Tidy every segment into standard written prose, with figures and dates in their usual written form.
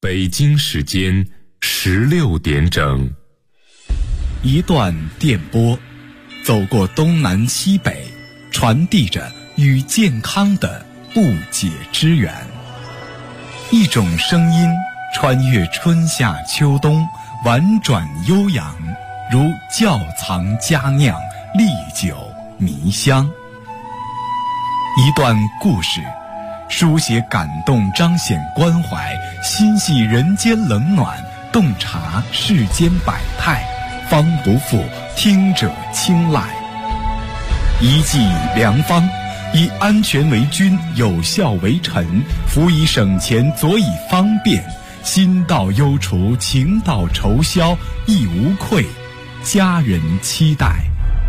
北京时间16点整， 一段电波，走过东南西北，传递着与健康的不解之缘。一种声音穿越春夏秋冬，婉转悠扬，如窖藏佳酿，历久弥香。一段故事，书写感动，彰显关怀，心系人间冷暖，洞察世间百态，方不负听者青睐。一剂良方，以安全为君，有效为臣，辅以省钱，佐以方便，心到忧除，情到愁消，亦无愧，家人期待。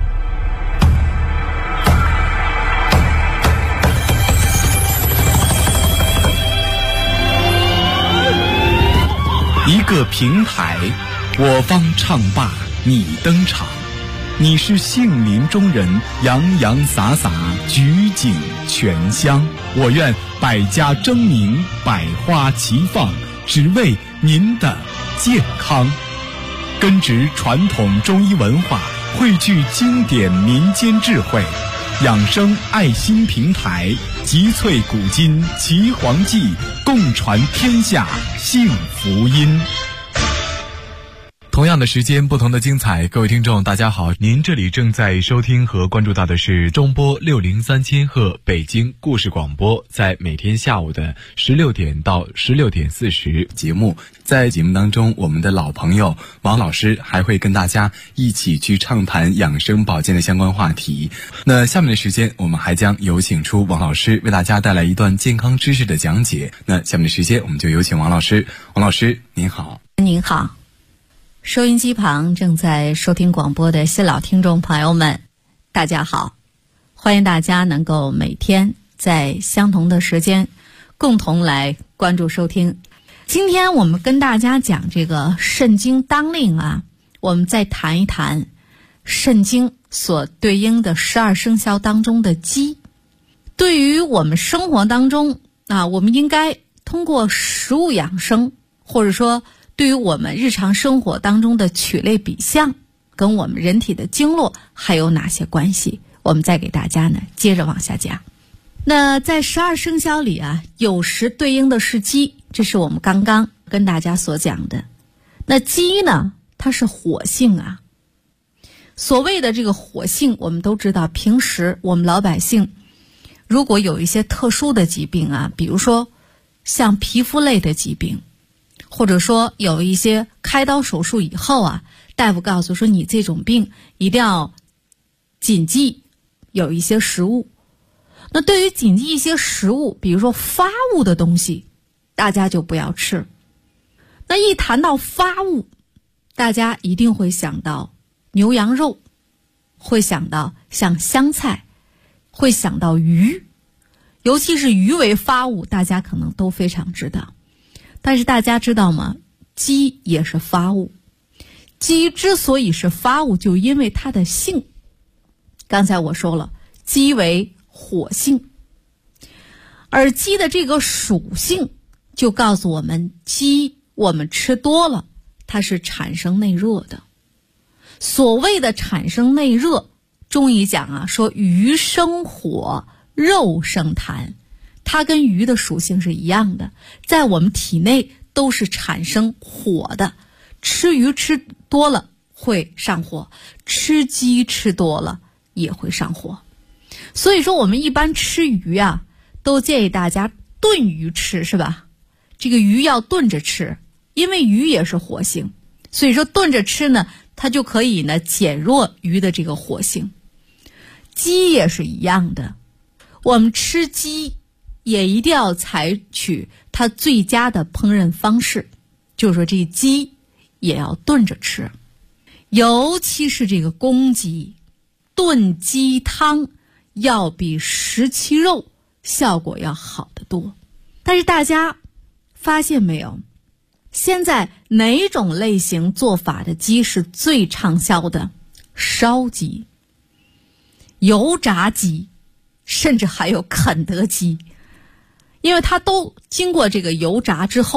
一个平台，我方唱罢你登场，你是杏林中人，洋洋洒洒，举景全香。我愿百家争鸣，百花齐放，只为您的健康。根植传统中医文化，汇聚经典民间智慧，养生爱心平台，集萃古今奇黄记，共传天下幸福音。同样的时间，不同的精彩。各位听众大家好，您这里正在收听和关注到的是中波603千赫北京故事广播，在每天下午的16点到16点40节目。在节目当中，我们的老朋友王老师还会跟大家一起去畅谈养生保健的相关话题。那下面的时间，我们还将有请出王老师为大家带来一段健康知识的讲解。那下面的时间，我们就有请王老师。王老师您好。 您好，收音机旁正在收听广播的新老听众朋友们，大家好，欢迎大家能够每天在相同的时间共同来关注收听。今天我们跟大家讲这个肾经当令啊，我们再谈一谈肾经所对应的12生肖当中的鸡。对于我们生活当中啊，我们应该通过食物养生，或者说对于我们日常生活当中的曲类比象跟我们人体的经络还有哪些关系，我们再给大家呢接着往下讲。那在12生肖里啊，酉时对应的是鸡，这是我们刚刚跟大家所讲的。那鸡呢，它是火性啊。所谓的这个火性，我们都知道，平时我们老百姓如果有一些特殊的疾病啊，比如说像皮肤类的疾病，或者说有一些开刀手术以后啊，大夫告诉说你这种病一定要谨记有一些食物。那对于谨记一些食物，比如说发物的东西，大家就不要吃。那一谈到发物，大家一定会想到牛羊肉，会想到像香菜，会想到鱼，尤其是鱼为发物，大家可能都非常知道。但是大家知道吗？鸡也是发物。鸡之所以是发物，就因为它的性。刚才我说了，鸡为火性，而鸡的这个属性就告诉我们，鸡我们吃多了，它是产生内热的。所谓的产生内热，中医讲啊，说鱼生火，肉生痰，它跟鱼的属性是一样的，在我们体内都是产生火的。吃鱼吃多了会上火，吃鸡吃多了也会上火。所以说我们一般吃鱼啊，都建议大家炖鱼吃，是吧？这个鱼要炖着吃，因为鱼也是火性，所以说炖着吃呢，它就可以呢减弱鱼的这个火性。鸡也是一样的，我们吃鸡也一定要采取它最佳的烹饪方式，就是说这鸡也要炖着吃，尤其是这个公鸡，炖鸡汤要比食其肉效果要好得多。但是大家发现没有，现在哪种类型做法的鸡是最畅销的？烧鸡、油炸鸡，甚至还有肯德基，因为它都经过这个油炸之后，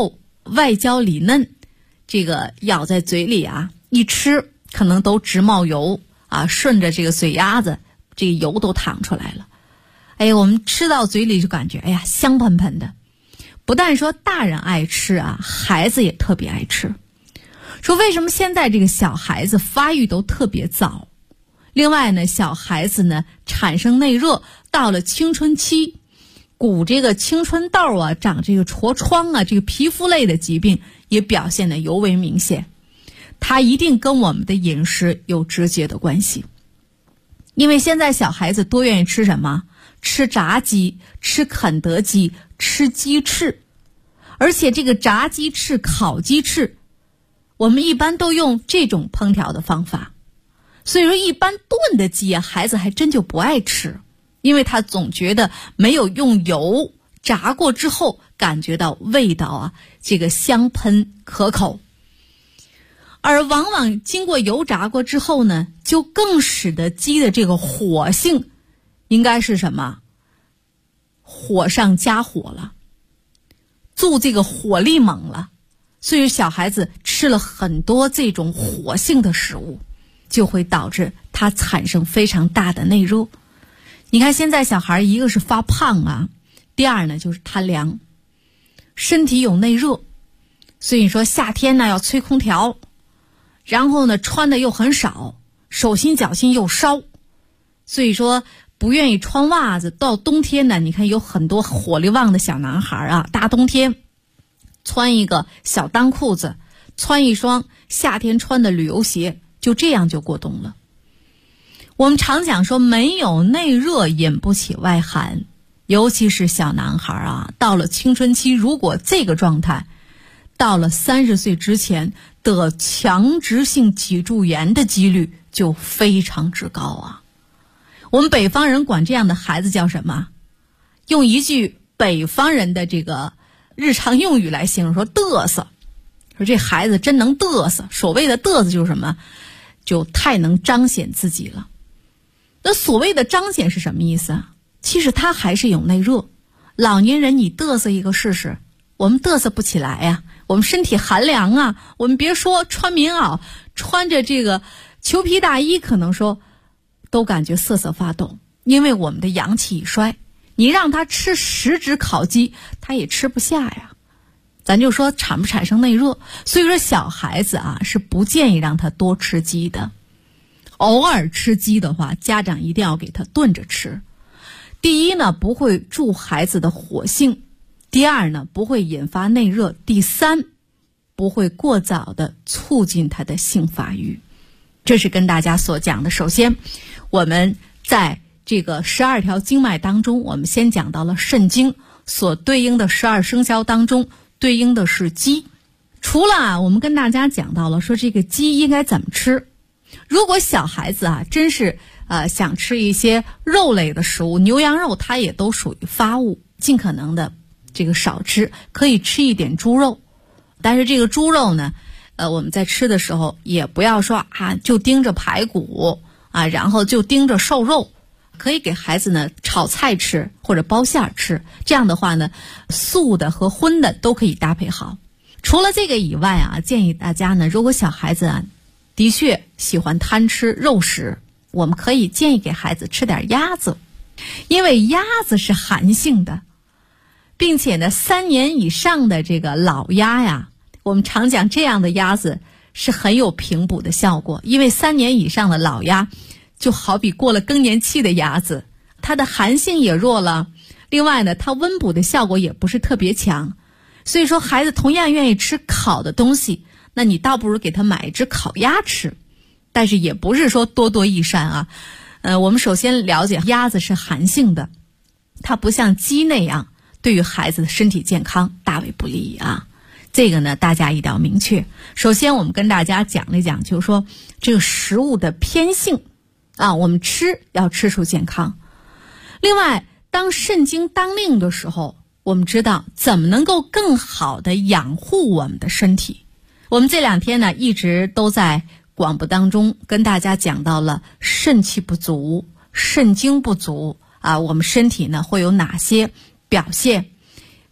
外焦里嫩，这个咬在嘴里啊，一吃可能都直冒油啊，顺着这个嘴丫子，这个油都淌出来了。哎呀，我们吃到嘴里就感觉哎呀香喷喷的。不但说大人爱吃啊，孩子也特别爱吃。说为什么现在这个小孩子发育都特别早？另外呢，小孩子呢产生内热，到了青春期，鼓这个青春痘啊，长这个痤疮啊，这个皮肤类的疾病也表现得尤为明显。它一定跟我们的饮食有直接的关系。因为现在小孩子多愿意吃什么？吃炸鸡，吃肯德基，吃鸡翅。而且这个炸鸡翅、烤鸡翅，我们一般都用这种烹调的方法。所以说一般炖的鸡啊，孩子还真就不爱吃，因为他总觉得没有用油炸过之后感觉到味道啊，这个香喷可口。而往往经过油炸过之后呢，就更使得鸡的这个火性应该是什么？火上加火了，助这个火力猛了。所以小孩子吃了很多这种火性的食物，就会导致它产生非常大的内热。你看现在小孩一个是发胖啊，第二呢就是贪凉，身体有内热。所以说夏天呢要吹空调，然后呢穿的又很少，手心脚心又烧，所以说不愿意穿袜子。到冬天呢，你看有很多火力旺的小男孩啊，大冬天穿一个小裆裤子，穿一双夏天穿的旅游鞋，就这样就过冬了。我们常讲说没有内热引不起外寒，尤其是小男孩啊，到了青春期，如果这个状态到了30岁之前，得强直性脊柱炎的几率就非常之高啊。我们北方人管这样的孩子叫什么？用一句北方人的这个日常用语来形容，说嘚瑟。说这孩子真能嘚瑟。所谓的嘚瑟就是什么？就太能彰显自己了。那所谓的彰显是什么意思啊？其实他还是有内热。老年人你嘚瑟一个试试，我们嘚瑟不起来呀，我们身体寒凉啊。我们别说穿棉袄，穿着这个裘皮大衣，可能说都感觉瑟瑟发抖，因为我们的阳气已衰。你让他吃10只烤鸡，他也吃不下呀。咱就说产不产生内热。所以说小孩子啊是不建议让他多吃鸡的。偶尔吃鸡的话，家长一定要给他炖着吃。第一呢，不会助孩子的火性；第二呢，不会引发内热；第三，不会过早的促进他的性发育。这是跟大家所讲的。首先，我们在这个12条经脉当中，我们先讲到了肾经所对应的12生肖当中对应的是鸡。除了我们跟大家讲到了说这个鸡应该怎么吃。如果小孩子啊真是想吃一些肉类的食物，牛羊肉它也都属于发物，尽可能的这个少吃，可以吃一点猪肉。但是这个猪肉呢我们在吃的时候也不要说就盯着排骨然后就盯着瘦肉，可以给孩子呢炒菜吃或者包馅吃。这样的话呢，素的和荤的都可以搭配好。除了这个以外建议大家呢，如果小孩子的确喜欢贪吃肉食，我们可以建议给孩子吃点鸭子，因为鸭子是寒性的，并且呢3年以上的这个老鸭呀，我们常讲这样的鸭子是很有平补的效果。因为3年以上的老鸭就好比过了更年期的鸭子，它的寒性也弱了，另外呢它温补的效果也不是特别强。所以说孩子同样愿意吃烤的东西，那你倒不如给他买一只烤鸭吃。但是也不是说多多益善我们首先了解鸭子是寒性的，它不像鸡那样对于孩子的身体健康大为不利这个呢大家一定要明确。首先我们跟大家讲一讲，就是说这个食物的偏性我们吃要吃出健康。另外当肾经当令的时候，我们知道怎么能够更好的养护我们的身体。我们这2天呢一直都在广播当中跟大家讲到了肾气不足、肾精不足我们身体呢会有哪些表现。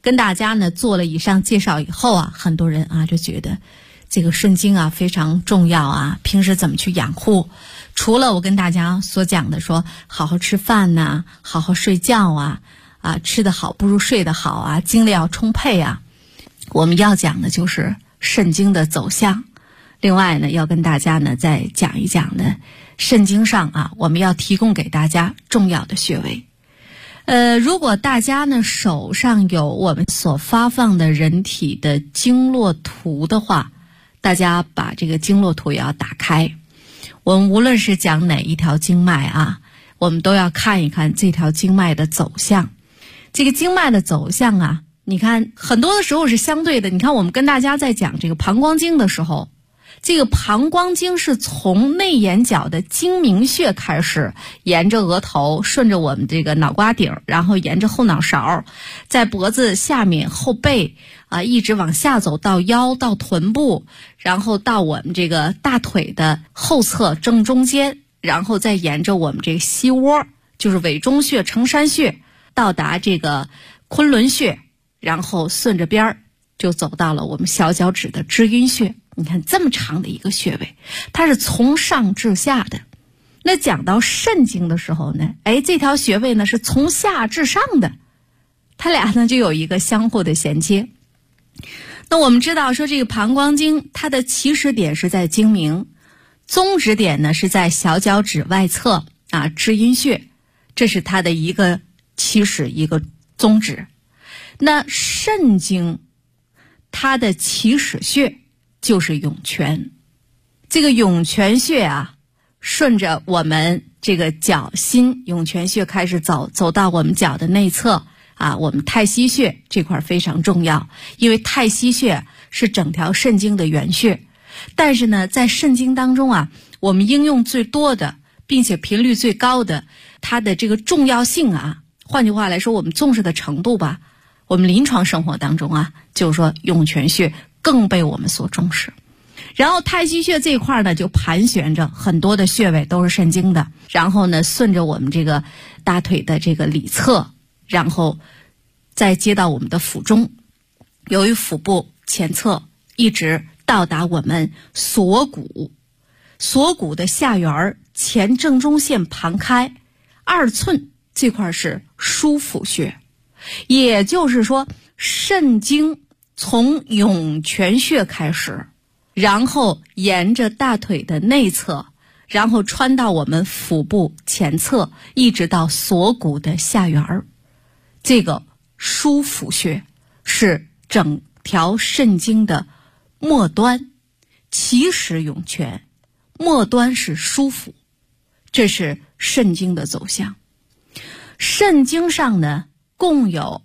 跟大家呢做了以上介绍以后啊，很多人啊就觉得这个肾精啊非常重要啊，平时怎么去养护？除了我跟大家所讲的说好好吃饭呐，好好睡觉啊，吃得好不如睡得好啊，精力要充沛啊，我们要讲的就是肾经的走向。另外呢，要跟大家呢再讲一讲呢肾经上啊，我们要提供给大家重要的穴位。如果大家呢手上有我们所发放的人体的经络图的话，大家把这个经络图也要打开。我们无论是讲哪一条经脉啊，我们都要看一看这条经脉的走向。这个经脉的走向啊，你看很多的时候是相对的。你看我们跟大家在讲这个膀胱经的时候，这个膀胱经是从内眼角的睛明穴开始，沿着额头，顺着我们这个脑瓜顶，然后沿着后脑勺，在脖子下面后背一直往下走到腰，到臀部，然后到我们这个大腿的后侧正中间，然后再沿着我们这个膝窝，就是委中穴、承山穴，到达这个昆仑穴，然后顺着边儿就走到了我们小脚趾的知阴穴。你看这么长的一个穴位，它是从上至下的。那讲到肾经的时候呢，这条穴位呢是从下至上的，它俩呢就有一个相互的衔接。那我们知道说这个膀胱经，它的起始点是在睛明，宗止点呢是在小脚趾外侧知阴穴，这是它的一个起始，一个宗止。那肾经它的起始穴就是涌泉。这个涌泉穴啊，顺着我们这个脚心涌泉穴开始走到我们脚的内侧我们太溪穴这块非常重要，因为太溪穴是整条肾经的原穴。但是呢，在肾经当中我们应用最多的并且频率最高的，它的这个重要性换句话来说，我们重视的程度吧，我们临床生活当中就是说涌泉穴更被我们所重视。然后太溪穴这一块呢，就盘旋着很多的穴位都是肾经的，然后呢顺着我们这个大腿的这个里侧，然后再接到我们的腹中，由于腹部前侧一直到达我们锁骨，锁骨的下缘前正中线旁开2寸，这块是枢府穴。也就是说，肾经从涌泉穴开始，然后沿着大腿的内侧，然后穿到我们腹部前侧，一直到锁骨的下缘。这个枢府穴是整条肾经的末端，起始涌泉，末端是枢府，这是肾经的走向。肾经上呢，共有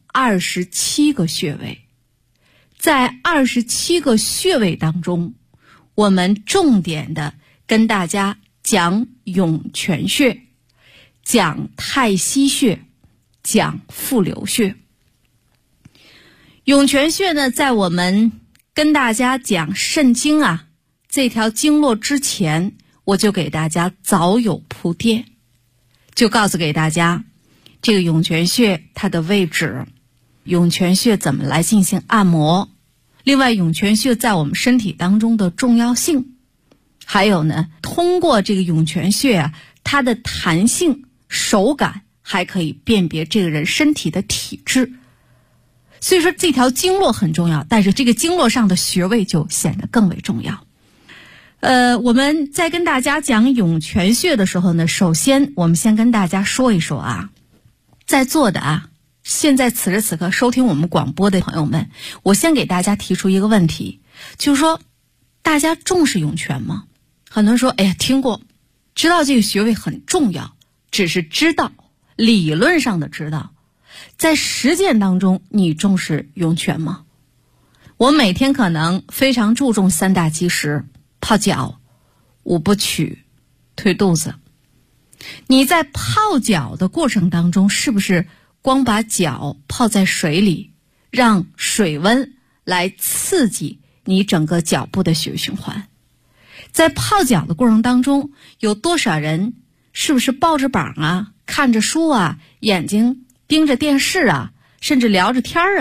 27个穴位。在27个穴位当中，我们重点的跟大家讲涌泉穴，讲太溪穴，讲复流穴。涌泉穴呢，在我们跟大家讲肾经这条经络之前，我就给大家早有铺垫，就告诉给大家这个涌泉穴它的位置，涌泉穴怎么来进行按摩，另外涌泉穴在我们身体当中的重要性，还有呢，通过这个涌泉穴它的弹性手感，还可以辨别这个人身体的体质。所以说这条经络很重要，但是这个经络上的穴位就显得更为重要。我们在跟大家讲涌泉穴的时候呢，首先我们先跟大家说一说在座的现在此时此刻收听我们广播的朋友们，我先给大家提出一个问题，就是说大家重视涌泉吗？很多人说听过，知道这个穴位很重要，只是知道，理论上的知道，在实践当中你重视涌泉吗？我每天可能非常注重3大基石，泡脚、5不取、推肚子。你在泡脚的过程当中，是不是光把脚泡在水里，让水温来刺激你整个脚部的血液循环？在泡脚的过程当中，有多少人是不是抱着膀看着书眼睛盯着电视甚至聊着天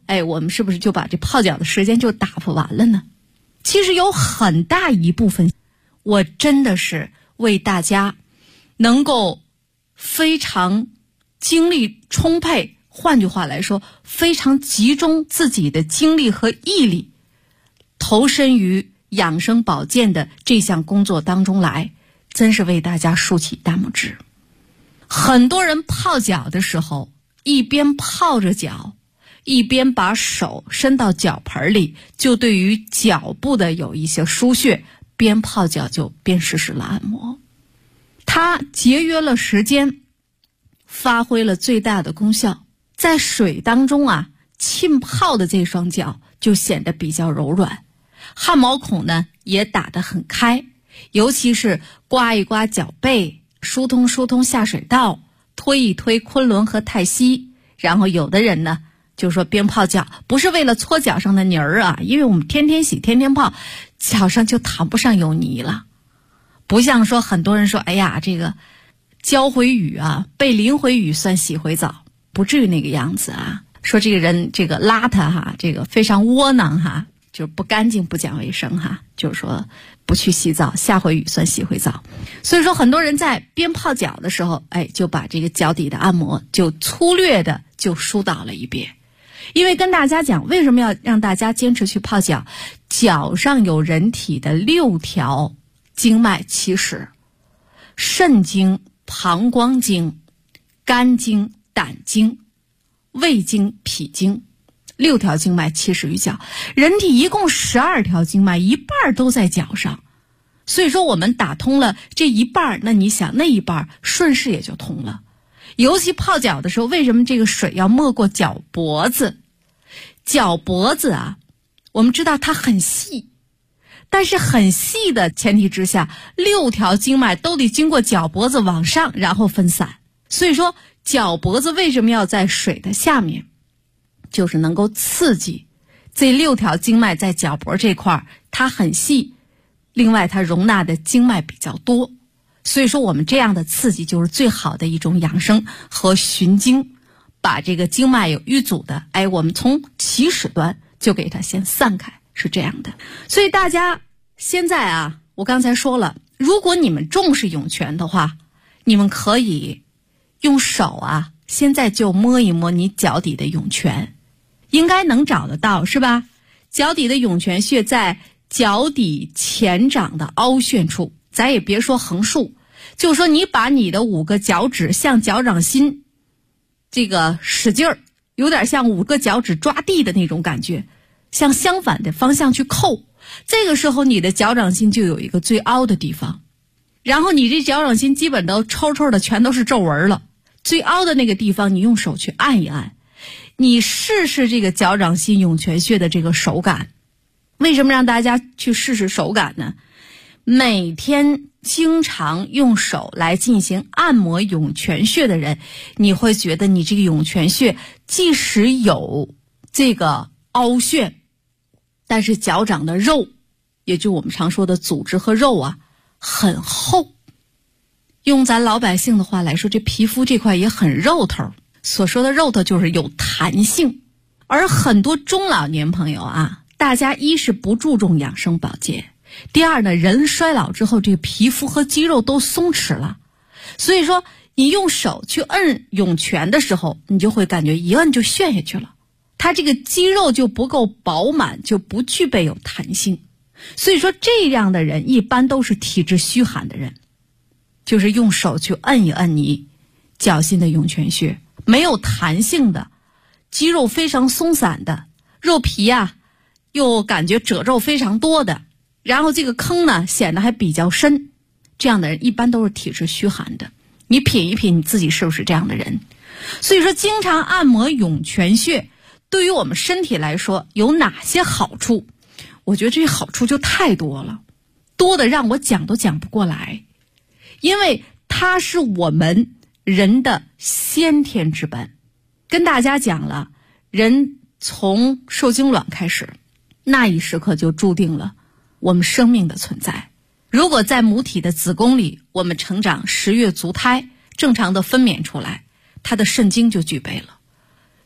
我们是不是就把这泡脚的时间就打发完了呢？其实有很大一部分，我真的是为大家能够非常精力充沛，换句话来说，非常集中自己的精力和毅力，投身于养生保健的这项工作当中来，真是为大家竖起大拇指。很多人泡脚的时候，一边泡着脚，一边把手伸到脚盆里，就对于脚部的有一些腧穴，边泡脚就边实施了按摩。它节约了时间，发挥了最大的功效。在水当中浸泡的这双脚就显得比较柔软，汗毛孔呢也打得很开，尤其是刮一刮脚背，疏通疏通下水道，推一推昆仑和太溪。然后有的人呢就说边泡脚不是为了搓脚上的泥儿因为我们天天洗天天泡，脚上就谈不上有泥了。不像说很多人说这个浇回雨被淋回雨算洗回澡，不至于那个样子说这个人这个邋遢这个非常窝囊就是不干净不讲卫生就是说不去洗澡，下回雨算洗回澡。所以说很多人在边泡脚的时候就把这个脚底的按摩就粗略的就疏导了一遍。因为跟大家讲为什么要让大家坚持去泡脚，脚上有人体的6条经脉起始，肾经、膀胱经、肝经、胆经、胃经、脾经，6条经脉起始于脚。人体一共12条经脉，一半都在脚上。所以说我们打通了这一半，那你想那一半顺势也就通了。尤其泡脚的时候，为什么这个水要没过脚脖子？脚脖子我们知道它很细，但是很细的前提之下，6条经脉都得经过脚脖子往上，然后分散。所以说脚脖子为什么要在水的下面，就是能够刺激这6条经脉在脚脖这块，它很细，另外它容纳的经脉比较多。所以说我们这样的刺激就是最好的一种养生和循经，把这个经脉有淤阻的我们从起始端就给它先散开，是这样的。所以大家现在我刚才说了，如果你们重视涌泉的话，你们可以用手现在就摸一摸你脚底的涌泉，应该能找得到是吧？脚底的涌泉穴在脚底前掌的凹陷处，咱也别说横竖，就说你把你的5个脚趾向脚掌心这个使劲儿，有点像5个脚趾抓地的那种感觉，向相反的方向去扣，这个时候你的脚掌心就有一个最凹的地方，然后你这脚掌心基本都抽抽的全都是皱纹了，最凹的那个地方你用手去按一按，你试试这个脚掌心涌泉穴的这个手感。为什么让大家去试试手感呢？每天经常用手来进行按摩涌泉穴的人，你会觉得你这个涌泉穴即使有这个凹陷，但是脚掌的肉，也就我们常说的组织和肉很厚。用咱老百姓的话来说，这皮肤这块也很肉头，所说的肉头就是有弹性。而很多中老年朋友大家一是不注重养生保健，第二呢，人衰老之后这个皮肤和肌肉都松弛了，所以说你用手去摁涌泉的时候，你就会感觉一摁就陷下去了，它这个肌肉就不够饱满，就不具备有弹性。所以说这样的人一般都是体质虚寒的人，就是用手去摁一摁你脚心的涌泉穴，没有弹性的，肌肉非常松散的，肉皮又感觉褶皱非常多的，然后这个坑呢显得还比较深，这样的人一般都是体质虚寒的。你品一品你自己是不是这样的人？所以说经常按摩涌泉穴对于我们身体来说有哪些好处？我觉得这些好处就太多了，多的让我讲都讲不过来。因为它是我们人的先天之本。跟大家讲了，人从受精卵开始，那一时刻就注定了我们生命的存在。如果在母体的子宫里，我们成长10月足胎，正常的分娩出来，它的肾精就具备了。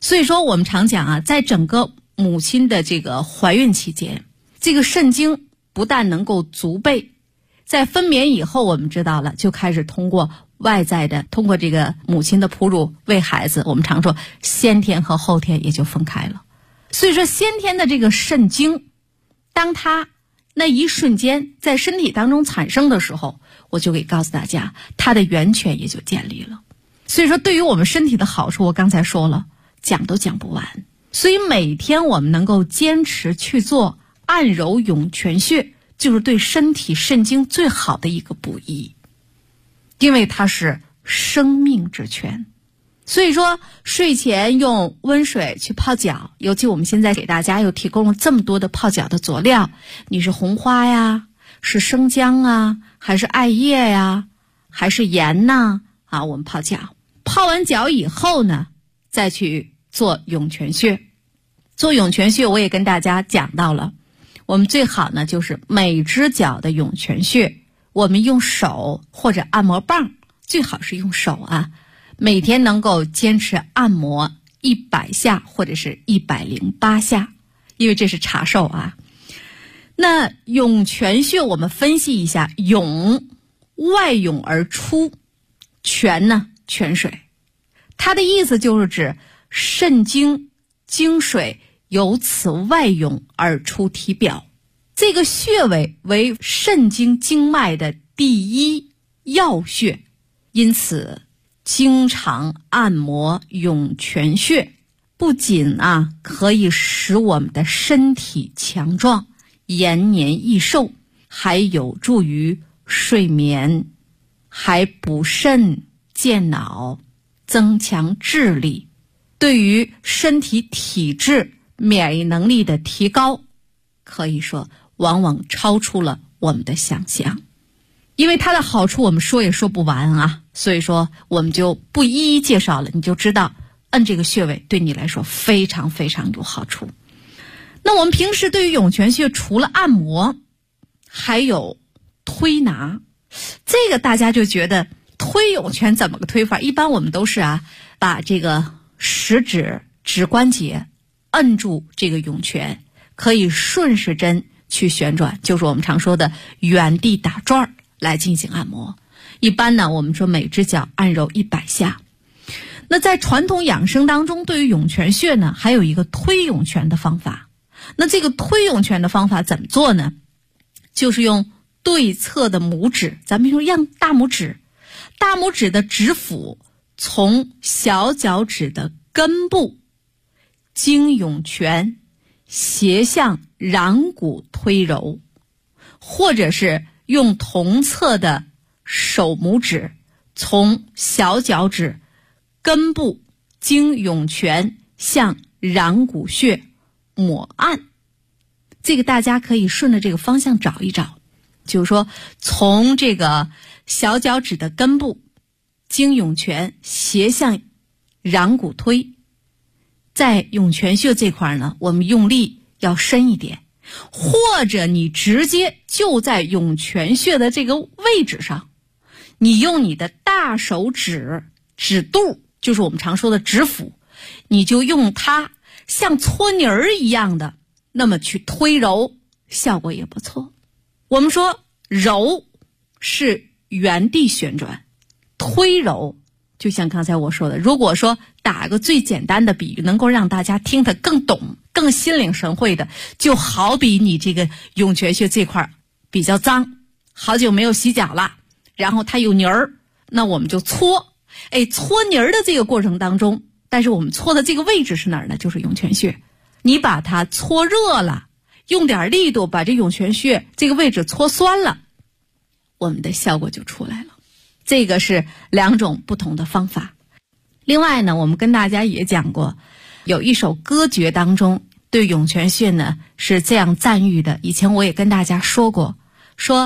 所以说我们常讲啊，在整个母亲的这个怀孕期间，这个肾精不但能够足备，在分娩以后我们知道了，就开始通过外在的，通过这个母亲的哺乳喂孩子，我们常说先天和后天也就分开了。所以说先天的这个肾精，当它那一瞬间在身体当中产生的时候，我就给告诉大家，它的源泉也就建立了。所以说对于我们身体的好处，我刚才说了，讲都讲不完。所以每天我们能够坚持去做按揉涌泉穴，就是对身体肾精最好的一个补益，因为它是生命之泉。所以说睡前用温水去泡脚，尤其我们现在给大家又提供了这么多的泡脚的佐料，你是红花呀，是生姜啊，还是艾叶呀，还是盐呐，我们泡脚，泡完脚以后呢，再去做涌泉穴。做涌泉穴我也跟大家讲到了，我们最好呢就是每只脚的涌泉穴，我们用手或者按摩棒，最好是用手啊，每天能够坚持按摩100下或者是108下，因为这是长寿啊。那涌泉穴我们分析一下，涌外涌而出，泉呢泉水，它的意思就是指肾精精水由此外涌而出体表。这个穴位为肾经经脉的第一要穴，因此经常按摩涌泉穴，不仅可以使我们的身体强壮、延年益寿，还有助于睡眠，还补肾健脑，增强智力，对于身体体质、免疫能力的提高，可以说往往超出了我们的想象。因为它的好处我们说也说不完啊，所以说我们就不一一介绍了，你就知道按这个穴位对你来说非常非常有好处。那我们平时对于涌泉穴除了按摩，还有推拿。这个大家就觉得推涌泉怎么个推法？一般我们都是把这个食指指关节摁住这个涌泉，可以顺时针去旋转，就是我们常说的原地打转来进行按摩。一般呢，我们说每只脚按揉100下。那在传统养生当中，对于涌泉穴呢，还有一个推涌泉的方法。那这个推涌泉的方法怎么做呢？就是用对侧的拇指，咱们说用大拇指的指腹从小脚趾的根部经涌泉斜向软骨推揉，或者是用同侧的手拇指从小脚趾根部经涌泉向软骨穴抹按。这个大家可以顺着这个方向找一找，就是说从这个小脚趾的根部经涌泉斜向软骨推，在涌泉穴这块呢，我们用力要深一点，或者你直接就在涌泉穴的这个位置上，你用你的大手指指肚，就是我们常说的指腹，你就用它像搓泥儿一样的那么去推揉，效果也不错。我们说揉是原地旋转，推揉就像刚才我说的，如果说打个最简单的比喻，能够让大家听得更懂、更心领神会的，就好比你这个涌泉穴这块比较脏，好久没有洗脚了，然后它有泥儿，那我们就搓。搓泥儿的这个过程当中，但是我们搓的这个位置是哪儿呢？就是涌泉穴。你把它搓热了，用点力度把这涌泉穴这个位置搓酸了，我们的效果就出来了。这个是2种不同的方法。另外呢，我们跟大家也讲过，有一首歌诀当中对涌泉穴呢是这样赞誉的，以前我也跟大家说过，说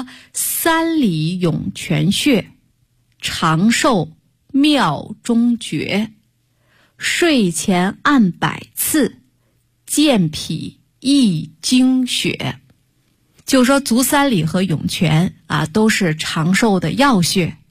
3里涌泉穴，长寿妙中诀，睡前按100次，健脾益精血。就是说足三里和涌泉都是长寿的要穴，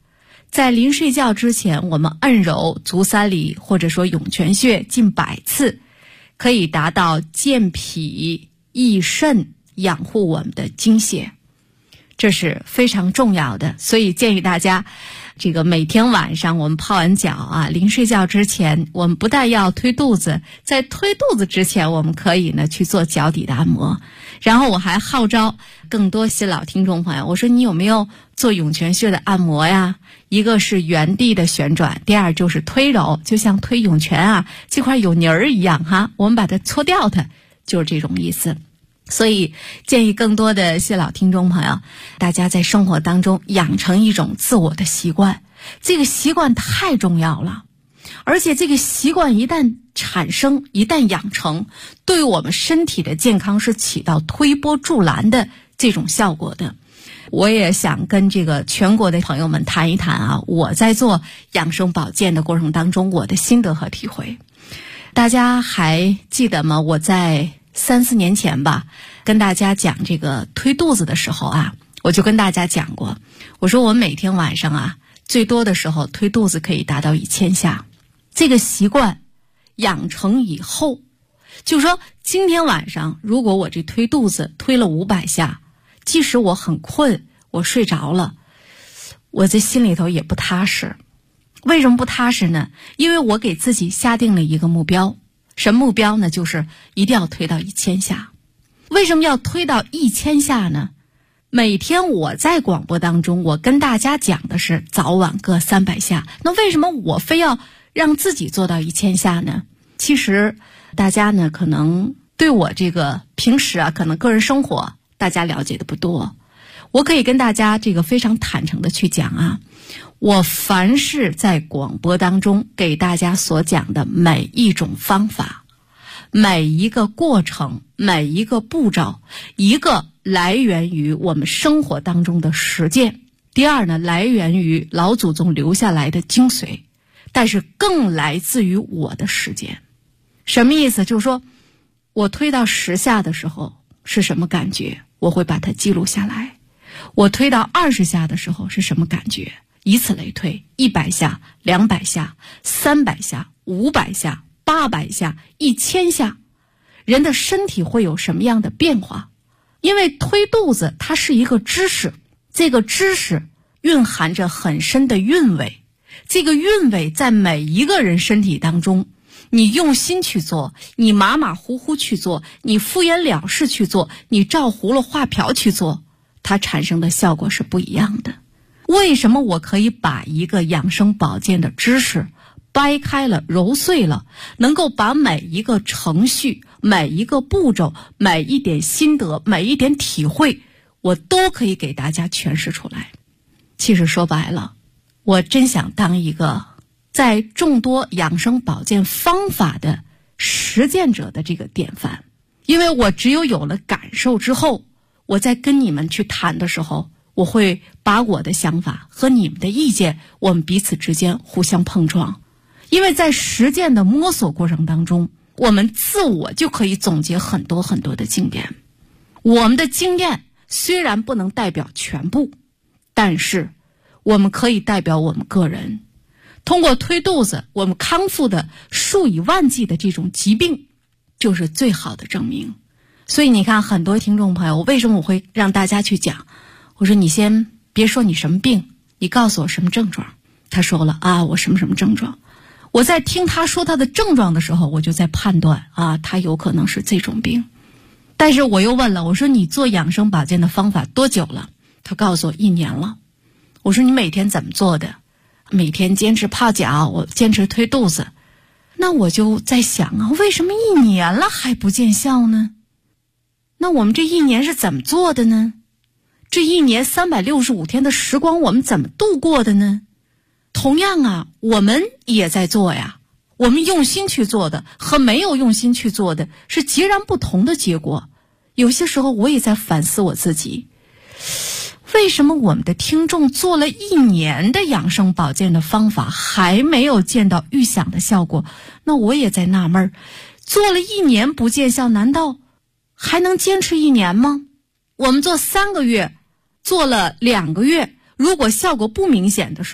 在临睡觉之前，我们按揉足三里或者说涌泉穴近100次，可以达到健脾益肾，养护我们的精血，这是非常重要的。所以建议大家这个每天晚上我们泡完脚啊，临睡觉之前，我们不但要推肚子，在推肚子之前，我们可以呢去做脚底的按摩。然后我还号召更多新老听众朋友，我说你有没有做涌泉穴的按摩呀？一个是原地的旋转，第二就是推揉，就像推涌泉啊，这块有泥儿一样哈，我们把它搓掉它，就是这种意思。所以建议更多的新老听众朋友，大家在生活当中养成一种自我的习惯，这个习惯太重要了，而且这个习惯一旦产生，一旦养成，对我们身体的健康是起到推波助澜的这种效果的。我也想跟这个全国的朋友们谈一谈啊，我在做养生保健的过程当中我的心得和体会。大家还记得吗？我在3-4年前吧，跟大家讲这个推肚子的时候啊，我就跟大家讲过，我说我每天晚上啊，最多的时候推肚子可以达到1000下。这个习惯养成以后，就说今天晚上如果我这推肚子推了500下，即使我很困，我睡着了，我这心里头也不踏实。为什么不踏实呢？因为我给自己下定了一个目标。什么目标呢？就是一定要推到1000下。为什么要推到1000下呢？每天我在广播当中，我跟大家讲的是早晚各300下。那为什么我非要让自己做到1000下呢？其实大家呢可能对我这个平时啊，可能个人生活大家了解的不多。我可以跟大家这个非常坦诚的去讲啊，我凡是在广播当中给大家所讲的每一种方法，每一个过程，每一个步骤，一个来源于我们生活当中的实践，第二呢，来源于老祖宗留下来的精髓，但是更来自于我的实践。什么意思？就是说我推到10下的时候是什么感觉，我会把它记录下来。我推到20下的时候是什么感觉，以此类推，100下、200下、300下、500下、800下、1000下，人的身体会有什么样的变化？因为推肚子它是一个知识，这个知识蕴含着很深的韵味，这个韵味在每一个人身体当中，你用心去做，你马马虎虎去做，你敷衍了事去做，你照葫芦画瓢去做，它产生的效果是不一样的。为什么我可以把一个养生保健的知识掰开了揉碎了，能够把每一个程序、每一个步骤、每一点心得、每一点体会，我都可以给大家诠释出来？其实说白了，我真想当一个在众多养生保健方法的实践者的这个典范。因为我只有了感受之后，我在跟你们去谈的时候，我会把我的想法和你们的意见，我们彼此之间互相碰撞。因为在实践的摸索过程当中，我们自我就可以总结很多很多的经验。我们的经验虽然不能代表全部，但是我们可以代表我们个人。通过推肚子，我们康复的数以万计的这种疾病，就是最好的证明。所以你看，很多听众朋友，为什么我会让大家去讲？我说你先别说你什么病，你告诉我什么症状。他说了啊，我什么什么症状。我在听他说他的症状的时候，我就在判断啊，他有可能是这种病。但是我又问了，我说你做养生保健的方法多久了？他告诉我1年了。我说你每天怎么做的？每天坚持泡脚，我坚持推肚子。那我就在想啊，为什么1年了还不见效呢？那我们这1年是怎么做的呢？这1年365天的时光我们怎么度过的呢？同样啊，我们也在做呀。我们用心去做的和没有用心去做的是截然不同的结果。有些时候我也在反思我自己，为什么我们的听众做了1年的养生保健的方法还没有见到预想的效果？那我也在纳闷，做了1年不见效，难道还能坚持1年吗？我们做3个月，做了2个月，如果效果不明显的时候，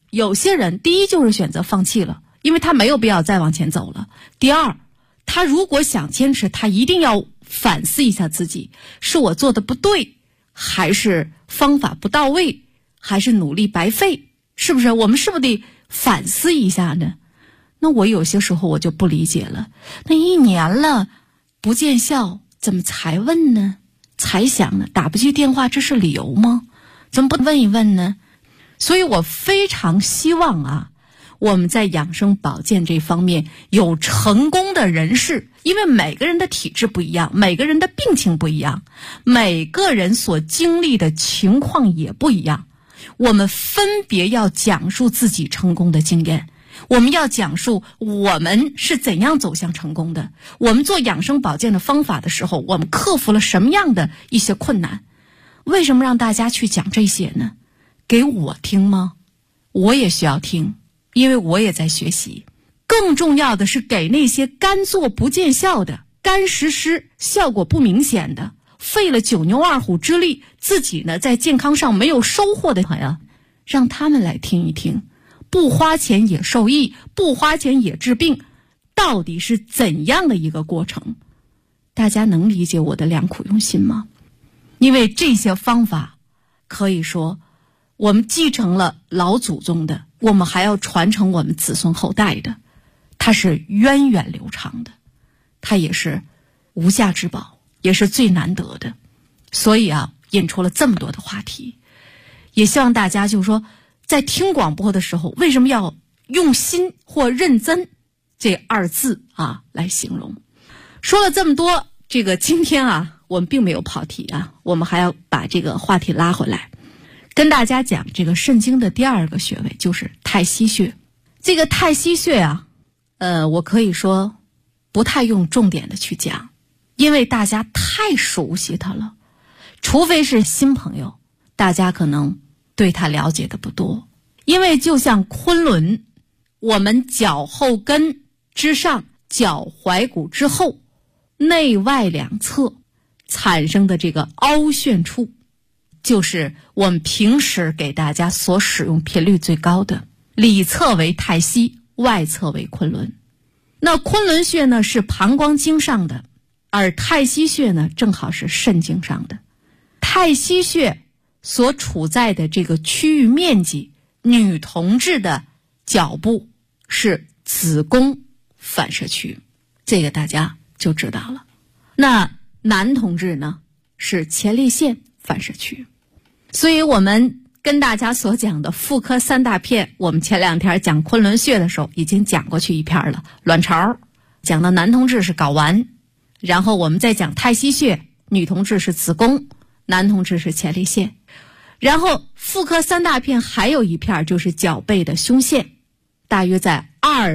有些人第一就是选择放弃了，因为他没有必要再往前走了。第二，他如果想坚持，他一定要反思一下自己，是我做的不对，还是方法不到位，还是努力白费，是不是？我们是不是得反思一下呢？那我有些时候我就不理解了，那1年了不见效，怎么才问呢？才想呢？打不去电话，这是理由吗？怎么不问一问呢？所以我非常希望啊，我们在养生保健这方面有成功的人士，因为每个人的体质不一样，每个人的病情不一样，每个人所经历的情况也不一样，我们分别要讲述自己成功的经验，我们要讲述我们是怎样走向成功的，我们做养生保健的方法的时候，我们克服了什么样的一些困难。为什么让大家去讲这些呢？给我听吗？我也需要听，因为我也在学习。更重要的是给那些干做不见效的，干实施效果不明显的，费了9牛2虎之力，自己呢在健康上没有收获的朋友，让他们来听一听，不花钱也受益，不花钱也治病，到底是怎样的一个过程？大家能理解我的良苦用心吗？因为这些方法可以说我们继承了老祖宗的，我们还要传承我们子孙后代的，它是源远流长的，它也是无价之宝，也是最难得的。所以啊，引出了这么多的话题，也希望大家就是说在听广播的时候，为什么要用心或认真这2字啊来形容。说了这么多，这个今天啊我们并没有跑题啊，我们还要把这个话题拉回来，跟大家讲这个肾经的第2个穴位，就是太溪穴。这个太溪穴啊，我可以说不太用重点的去讲，因为大家太熟悉它了，除非是新朋友，大家可能对它了解的不多。因为就像昆仑，我们脚后跟之上，脚踝骨之后，内外两侧产生的这个凹陷处，就是我们平时给大家所使用频率最高的，里侧为太溪，外侧为昆仑。那昆仑穴呢是膀胱经上的，而太溪穴呢正好是肾经上的。太溪穴所处在的这个区域面积，女同志的脚部是子宫反射区，这个大家就知道了。那男同志呢是前列腺反射区。所以我们跟大家所讲的妇科3大片，我们前2天讲昆仑穴的时候已经讲过去一篇了，卵巢讲到男同志是睾丸，然后我们再讲太溪穴，女同志是子宫，男同志是前列腺。然后妇科3大片还有一片就是脚背的胸腺，大约在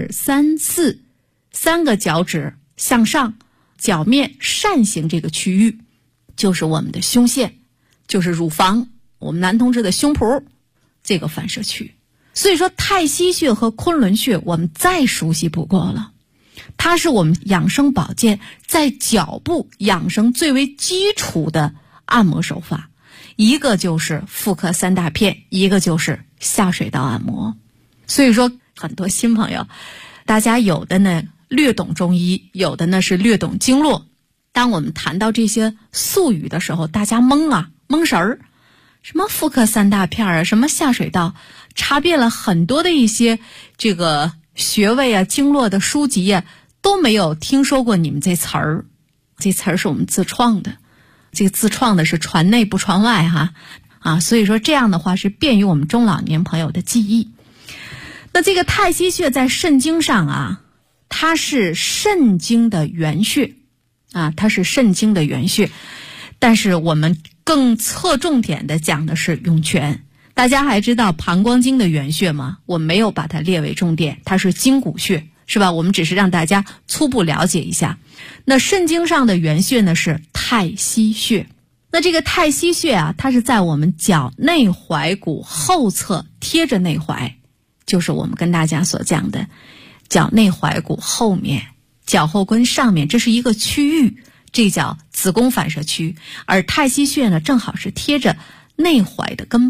2、3、4 3个脚趾向上，脚面扇形这个区域就是我们的胸腺，就是乳房，我们男同志的胸脯这个反射区。所以说太溪穴和昆仑穴我们再熟悉不过了，它是我们养生保健在脚部养生最为基础的按摩手法，一个就是妇科3大片，一个就是下水道按摩。所以说很多新朋友，大家有的呢略懂中医，有的呢是略懂经络，当我们谈到这些术语的时候，大家蒙神儿，什么妇科3大片啊，什么下水道，查遍了很多的一些这个穴位啊、经络的书籍啊，都没有听说过你们这词儿。这词儿是我们自创的，这个自创的是传内不传外所以说这样的话是便于我们中老年朋友的记忆。那这个太溪穴在肾经上啊，它是肾经的原穴它是肾经的原穴，但是我们更侧重点的讲的是涌泉。大家还知道膀胱经的原穴吗？我没有把它列为重点，它是筋骨穴，是吧？我们只是让大家初步了解一下。那肾经上的原穴呢是太溪穴。那这个太溪穴啊，它是在我们脚内踝骨后侧贴着内踝，就是我们跟大家所讲的脚内踝骨后面、脚后跟上面，这是一个区域，这叫子宫反射区。而太溪穴呢，正好是贴着内踝的根部。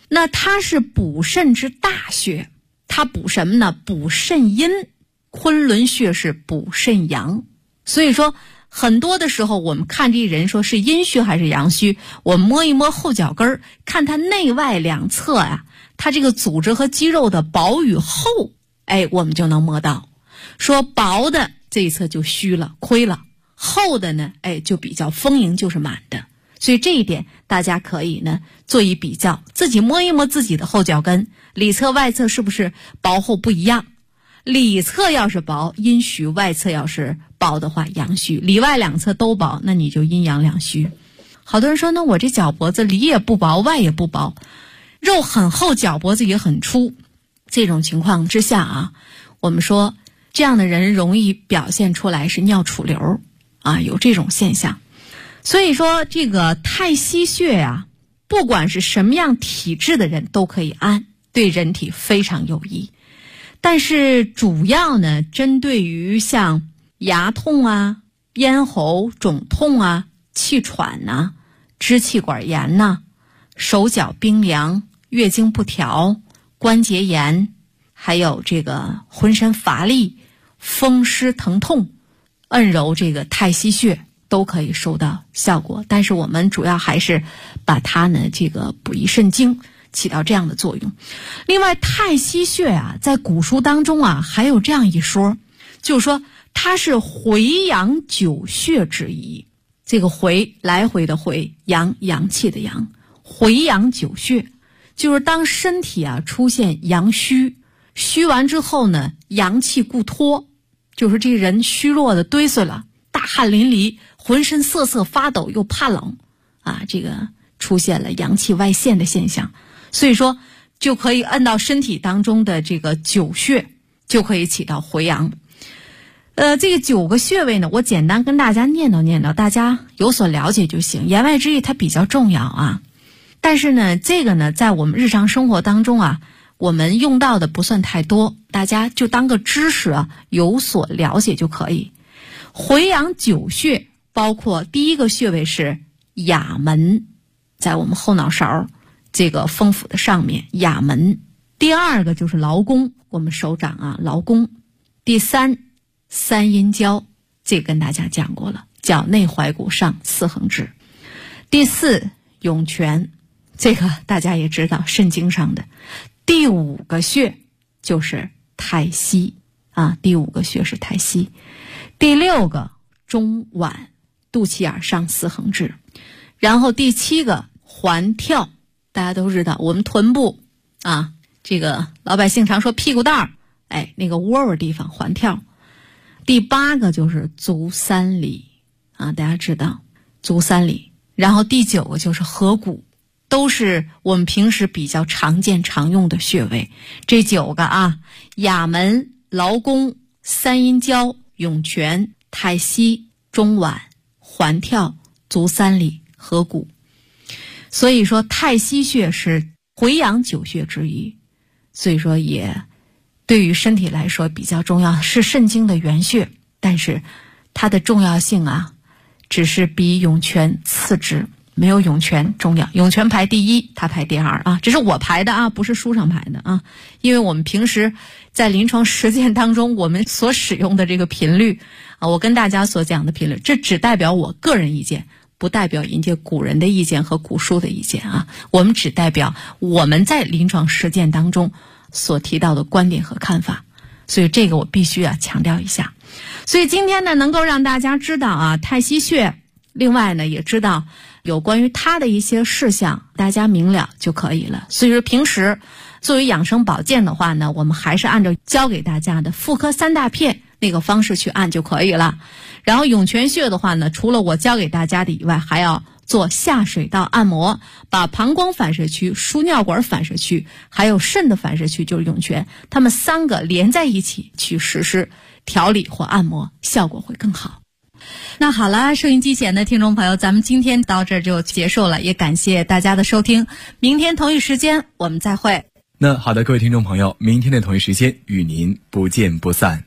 那它是补肾之大穴，它补什么呢？补肾阴。昆仑穴是补肾阳。所以说很多的时候我们看这人说是阴虚还是阳虚，我们摸一摸后脚跟，看它内外两侧啊，它这个组织和肌肉的薄与厚，我们就能摸到。说薄的这一侧就虚了亏了，厚的呢就比较丰盈，就是满的。所以这一点大家可以呢做一比较，自己摸一摸自己的后脚跟，里侧外侧是不是薄厚不一样？里侧要是薄阴虚，外侧要是薄的话阳虚，里外两侧都薄，那你就阴阳两虚。好多人说，那我这脚脖子里也不薄外也不薄，肉很厚脚脖子也很粗，这种情况之下啊，我们说这样的人容易表现出来是尿储留啊，有这种现象。所以说这个太溪穴啊，不管是什么样体质的人都可以按，对人体非常有益。但是主要呢针对于像牙痛啊、咽喉肿痛啊、气喘啊、支气管炎啊、手脚冰凉、月经不调、关节炎，还有这个浑身乏力、风湿疼痛，按揉这个太溪穴都可以收到效果。但是我们主要还是把它呢这个补益肾精，起到这样的作用。另外太溪穴啊，在古书当中啊还有这样一说，就是说它是回阳9穴之一。这个回来回的回，阳阳气的阳，回阳9穴就是当身体啊出现阳虚，虚完之后呢阳气固脱，就是这个人虚弱的堆碎了，大汗淋漓，浑身瑟瑟发抖又怕冷啊，这个出现了阳气外泄的现象。所以说就可以按到身体当中的这个9穴，就可以起到回阳。这个9个穴位呢，我简单跟大家念叨，大家有所了解就行。言外之意它比较重要啊，但是呢这个呢在我们日常生活当中啊，我们用到的不算太多，大家就当个知识啊有所了解就可以。回阳9穴包括第一个穴位是哑门，在我们后脑勺这个风府的上面，哑门。第二个就是劳宫，我们手掌啊劳宫。第三三阴交，这个跟大家讲过了，脚内踝骨上4横指。第四涌泉，这个大家也知道，肾经上的。第5个穴就是太溪啊，第5个穴是太溪。第6个中脘，肚脐眼上4横指。然后第7个环跳，大家都知道我们臀部啊，这个老百姓常说屁股蛋儿，那个窝窝地方环跳。第8个就是足三里啊，大家知道足三里。然后第9个就是合谷，都是我们平时比较常见常用的穴位。这9个啊，哑门、劳宫、三阴交、涌泉、太溪、中脘、环跳、足三里、合谷。所以说太溪穴是回阳9穴之一，所以说也对于身体来说比较重要，是肾经的原穴，但是它的重要性啊只是比涌泉次之，没有涌泉重要。涌泉排第1，它排第2啊，这是我排的啊，不是书上排的啊。因为我们平时在临床实践当中，我们所使用的这个频率啊，我跟大家所讲的频率，这只代表我个人意见，不代表人家古人的意见和古书的意见啊。我们只代表我们在临床实践当中所提到的观点和看法，所以这个我必须要强调一下。所以今天呢，能够让大家知道啊太溪穴，另外呢也知道有关于它的一些事项，大家明了就可以了。所以说平时作为养生保健的话呢，我们还是按照教给大家的妇科3大片那个方式去按就可以了。然后涌泉穴的话呢，除了我教给大家的以外，还要做下水道按摩，把膀胱反射区、输尿管反射区还有肾的反射区，就是涌泉，它们3个连在一起去实施调理或按摩，效果会更好。那好了，收音机前的听众朋友，咱们今天到这儿就结束了，也感谢大家的收听，明天同一时间我们再会。 那好的，各位听众朋友，明天的同一时间与您不见不散。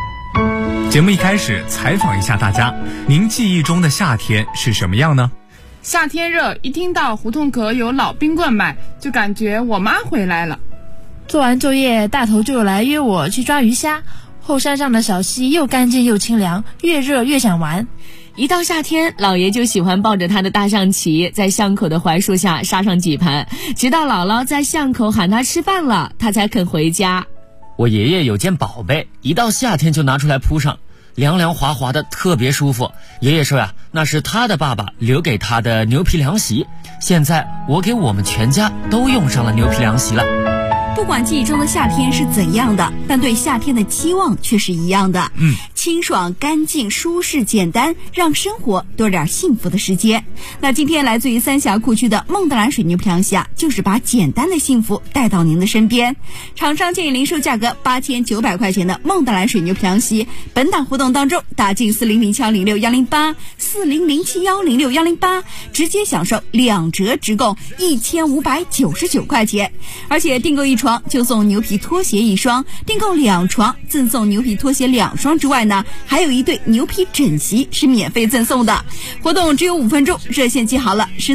节目一开始采访一下大家，您记忆中的夏天是什么样呢？ 夏天热，一听到胡同口有老冰棍卖，就感觉我妈回来了。 做完作业，大头就来约我去抓鱼虾。后山上的小溪又干净又清凉，越热越想玩。 一到夏天，老爷就喜欢抱着他的大象棋，在巷口的槐树下杀上几盘，直到姥姥在巷口喊他吃饭了，他才肯回家。 我爷爷有件宝贝，一到夏天就拿出来铺上，凉凉滑滑的，特别舒服。爷爷说呀，那是他的爸爸留给他的牛皮凉席，现在我给我们全家都用上了牛皮凉席了。 不管记忆中的夏天是怎样的，但对夏天的期望却是一样的。清爽、干净、舒适、简单，让生活多点幸福的时间。那今天来自于三峡库区的孟德兰水牛皮凉席就是把简单的幸福带到您的身边。厂商建议零售价格8900块钱的孟德兰水牛皮凉席，本档活动当中打进4007106108，4007106108，直接享受2折，直供1599块钱。而且订购一床就送牛皮拖鞋1双，订购2床赠送牛皮拖鞋2双之外呢，还有一对牛皮枕席是免费赠送的。活动只有5分钟，热线记好了，是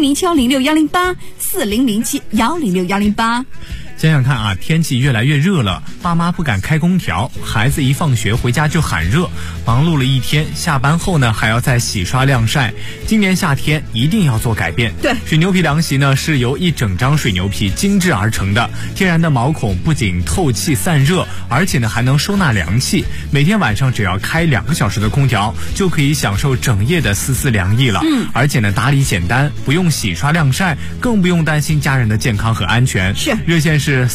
4007106108，4007106108。 想想看啊，天气越来越热了，爸妈不敢开空调，孩子一放学回家就喊热，忙碌了一天，下班后呢还要再洗刷晾晒。今年夏天一定要做改变。 对， 水牛皮凉席呢是由一整张水牛皮精制而成的，天然的毛孔不仅透气散热，而且呢还能收纳凉气。每天晚上只要开2个小时的空调，就可以享受整夜的丝丝凉意了。而且呢打理简单，不用洗刷晾晒，更不用担心家人的健康和安全。 是， 热线是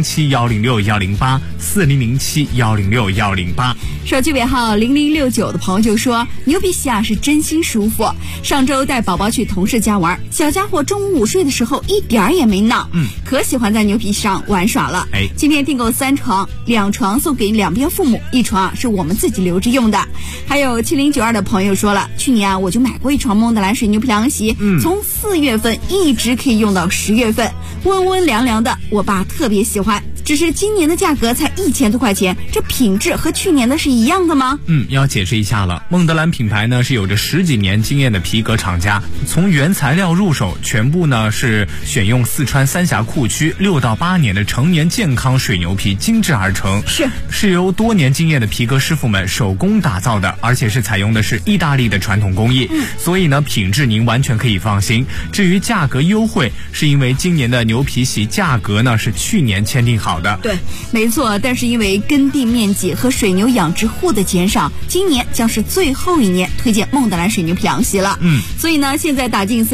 4007106108，4007106108。 手机尾号0069的朋友就说，牛皮席是真心舒服。上周带宝宝去同事家玩，小家伙中午午睡的时候一点儿也没闹，可喜欢在牛皮上玩耍了。今天订购3床，2床送给2边父母，1床是我们自己留着用的。还有7092的朋友说了，去年我就买过一床孟德兰水牛皮凉席，从4月份一直可以用到10月份，温温凉凉的，我爸特别喜欢。只是今年的价格才1000多块钱，这品质和去年的是一样的吗？ 要解释一下了。孟德兰品牌呢是有着10几年经验的皮革厂家，从原材料入手，全部呢是选用四川三峡库区6到8年的成年健康水牛皮精制而成，是由多年经验的皮革师傅们手工打造的，而且是采用的是意大利的传统工艺，所以呢品质您完全可以放心。至于价格优惠，是因为今年的牛皮席价格呢是去年签订好的。 对，没错，但是因为耕地面积和水牛养殖户的减少，今年将是最后一年推荐孟德兰水牛皮凉席了。所以呢，现在打进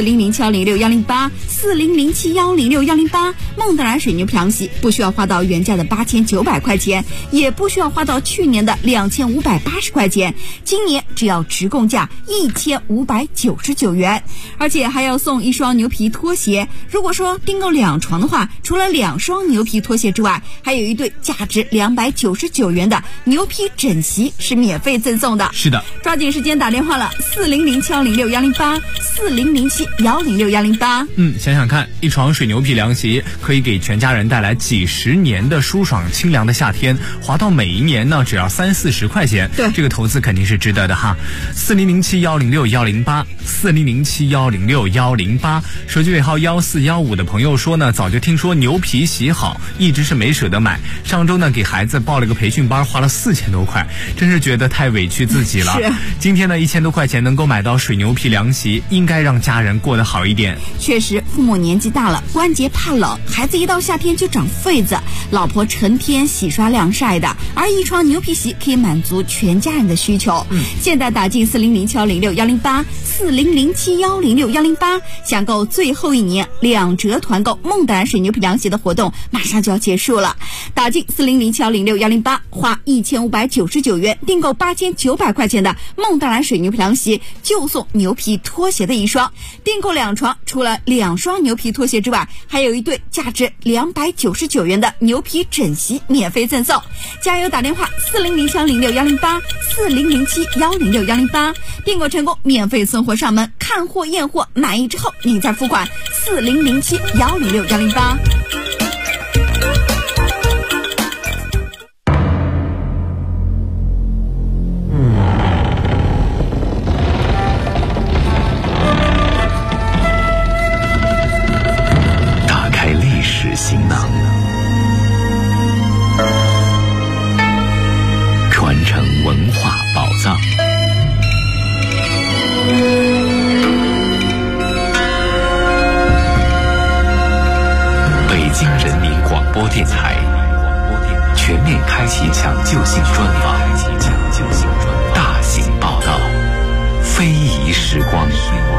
4007106108，4007106108，孟德兰水牛皮凉席不需要花到原价的8900块钱，也不需要花到去年的2580块钱，今年只要直供价1599元，而且还要送1双牛皮拖鞋。如果说订购2床的话，除了2双牛皮拖鞋之外，还有一对价值299元的牛皮枕席是免费赠送的。 是的， 抓紧时间打电话了，4007106108，4007106108。 想想看，一床水牛皮凉席可以给全家人带来几十年的舒爽清凉的夏天，划到每一年呢只要30-40块钱， 对， 这个投资肯定是值得的哈。4007106108，4007106108，手机尾号1415的朋友说呢，早就听说牛皮席好，一直是没舍得买。上周呢给孩子报了个培训班，花了4000多块，真是觉得太委屈自己了。 是， 今天呢1000多块钱能够买到水牛皮凉席，应该让家人过得好一点。 确实，父母年纪大了，关节怕冷，孩子一到夏天就长痱子，老婆成天洗刷晾晒的，而一床牛皮席可以满足全家人的需求。现在打进4007106108，4007106108，想购最后一年2折团购孟德兰水牛皮凉席的活动马上就要结束了。打进4007106108，花1599元订购8900块钱的孟德兰水牛皮凉席，就送牛皮拖鞋的1双。订购2床，除了2双牛皮拖鞋之外，还有一对价值299元的牛皮枕席免费赠送。加油打电话4007106108，4007106108，订购成功免费送货上门，看货验货，满意之后你再付款。4007106108。 开启抢救性专访，大型报道，非遗时光。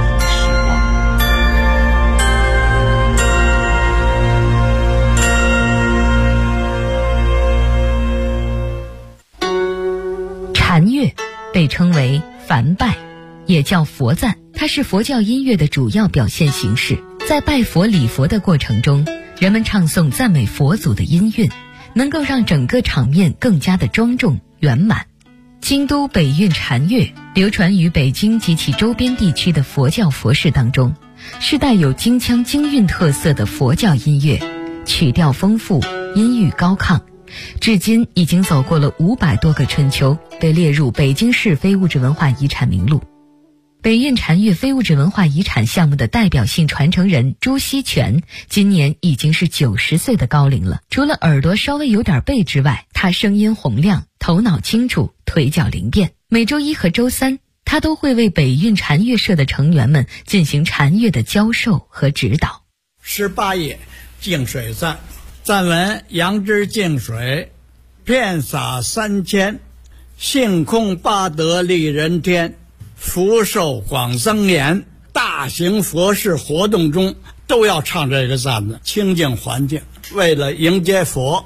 禅乐被称为梵拜，也叫佛赞，它是佛教音乐的主要表现形式。在拜佛礼佛的过程中，人们唱诵赞美佛祖的音韵，能够让整个场面更加的庄重圆满。京都北韵禅乐流传于北京及其周边地区的佛教佛事当中，是带有京腔京韵特色的佛教音乐，曲调丰富，音域高亢，至今已经走过了500多个春秋，被列入北京市非物质文化遗产名录。北韵禅乐非物质文化遗产项目的代表性传承人朱锡全今年已经是90岁的高龄了。除了耳朵稍微有点背之外，他声音洪亮，头脑清楚，腿脚灵便。每周1和周3，他都会为北韵禅乐社的成员们进行禅乐的教授和指导。 18页净水赞，赞文：杨枝净水，遍洒3000，性空八德利人天，福寿广增延。大型佛事活动中都要唱这个赞的，清净环境，为了迎接佛。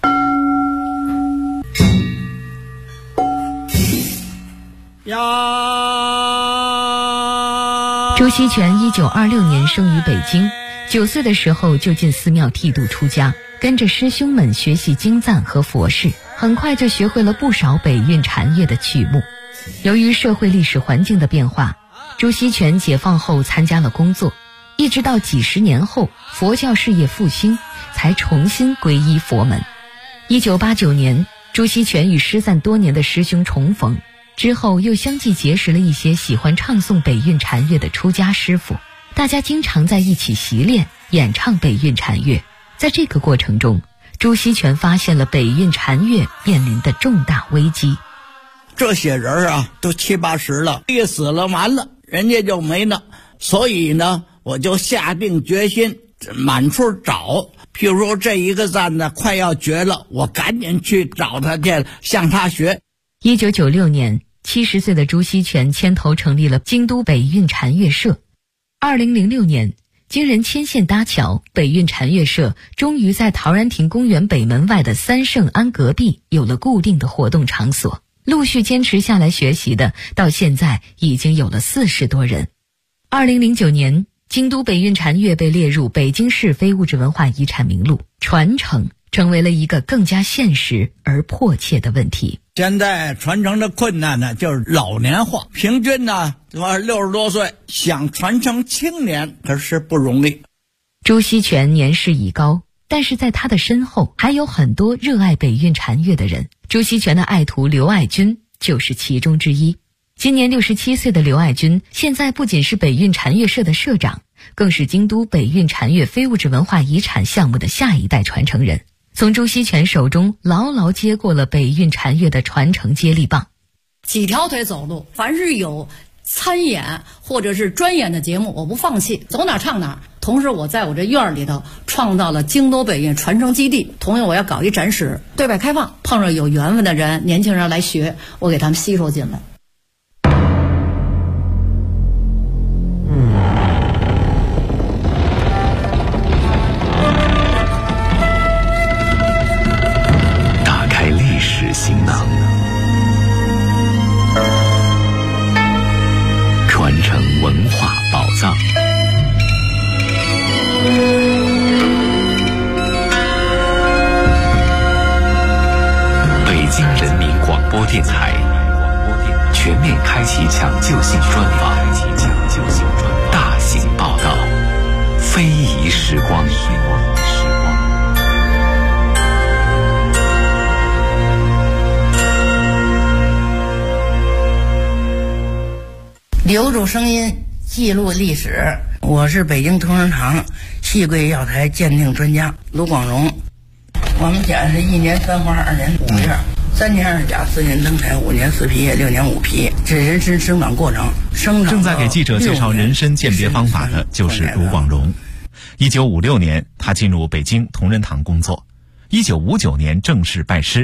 朱锡全1926年生于北京，9岁的时候就进寺庙剃度出家，跟着师兄们学习经赞和佛事，很快就学会了不少北韵禅乐的曲目。由于社会历史环境的变化，朱锡全解放后参加了工作，一直到几十年后佛教事业复兴，才重新皈依佛门。1989年，朱锡全与失散多年的师兄重逢，之后又相继结识了一些喜欢唱诵北韵禅乐的出家师傅，大家经常在一起习练演唱北韵禅乐。在这个过程中，朱锡全发现了北韵禅乐面临的重大危机。 这些人啊，都70、80了，一死了完了，人家就没了。所以呢，我就下定决心满处找。譬如说这一个赞呢快要绝了，我赶紧去找他去，向他学。 1996年，70岁的朱锡全牵头成立了京都北韵禅乐社。2006年，经人牵线搭桥，北韵禅乐社终于在陶然亭公园北门外的三圣庵隔壁有了固定的活动场所。陆续坚持下来学习的，到现在已经有了40多人。2009年，京都北韵禅乐被列入北京市非物质文化遗产名录，传承成为了一个更加现实而迫切的问题。 现在传承的困难呢，就是老年化，平均呢60多岁，想传承青年可是不容易。 朱锡全年事已高，但是在他的身后还有很多热爱北韵禅乐的人。朱锡全的爱徒刘爱军就是其中之一。今年67岁的刘爱军，现在不仅是北韵禅乐社的社长，更是京都北韵禅乐非物质文化遗产项目的下一代传承人，从朱锡全手中牢牢接过了北韵禅乐的传承接力棒。 几条腿走路，凡是有参演或者是专演的节目，我不放弃，走哪唱哪。同时我在我这院里头创造了京都北韵传承基地，同样我要搞一展示，对外开放，碰上有缘分的人，年轻人来学，我给他们吸收进来。 打开历史行囊，传承文化宝藏。北京人民广播电台全面开启抢救性专访，大型报道，非遗时光。 留住声音，记录历史。我是北京同仁堂戏柜药材鉴定专家卢广荣。我们家是1年3花2年5叶，3年2甲4年登台5年4皮叶6年5皮，这人参生长过程。 正在给记者介绍人参鉴别方法的就是卢广荣。1956年，他进入北京同仁堂工作。1959年正式拜师，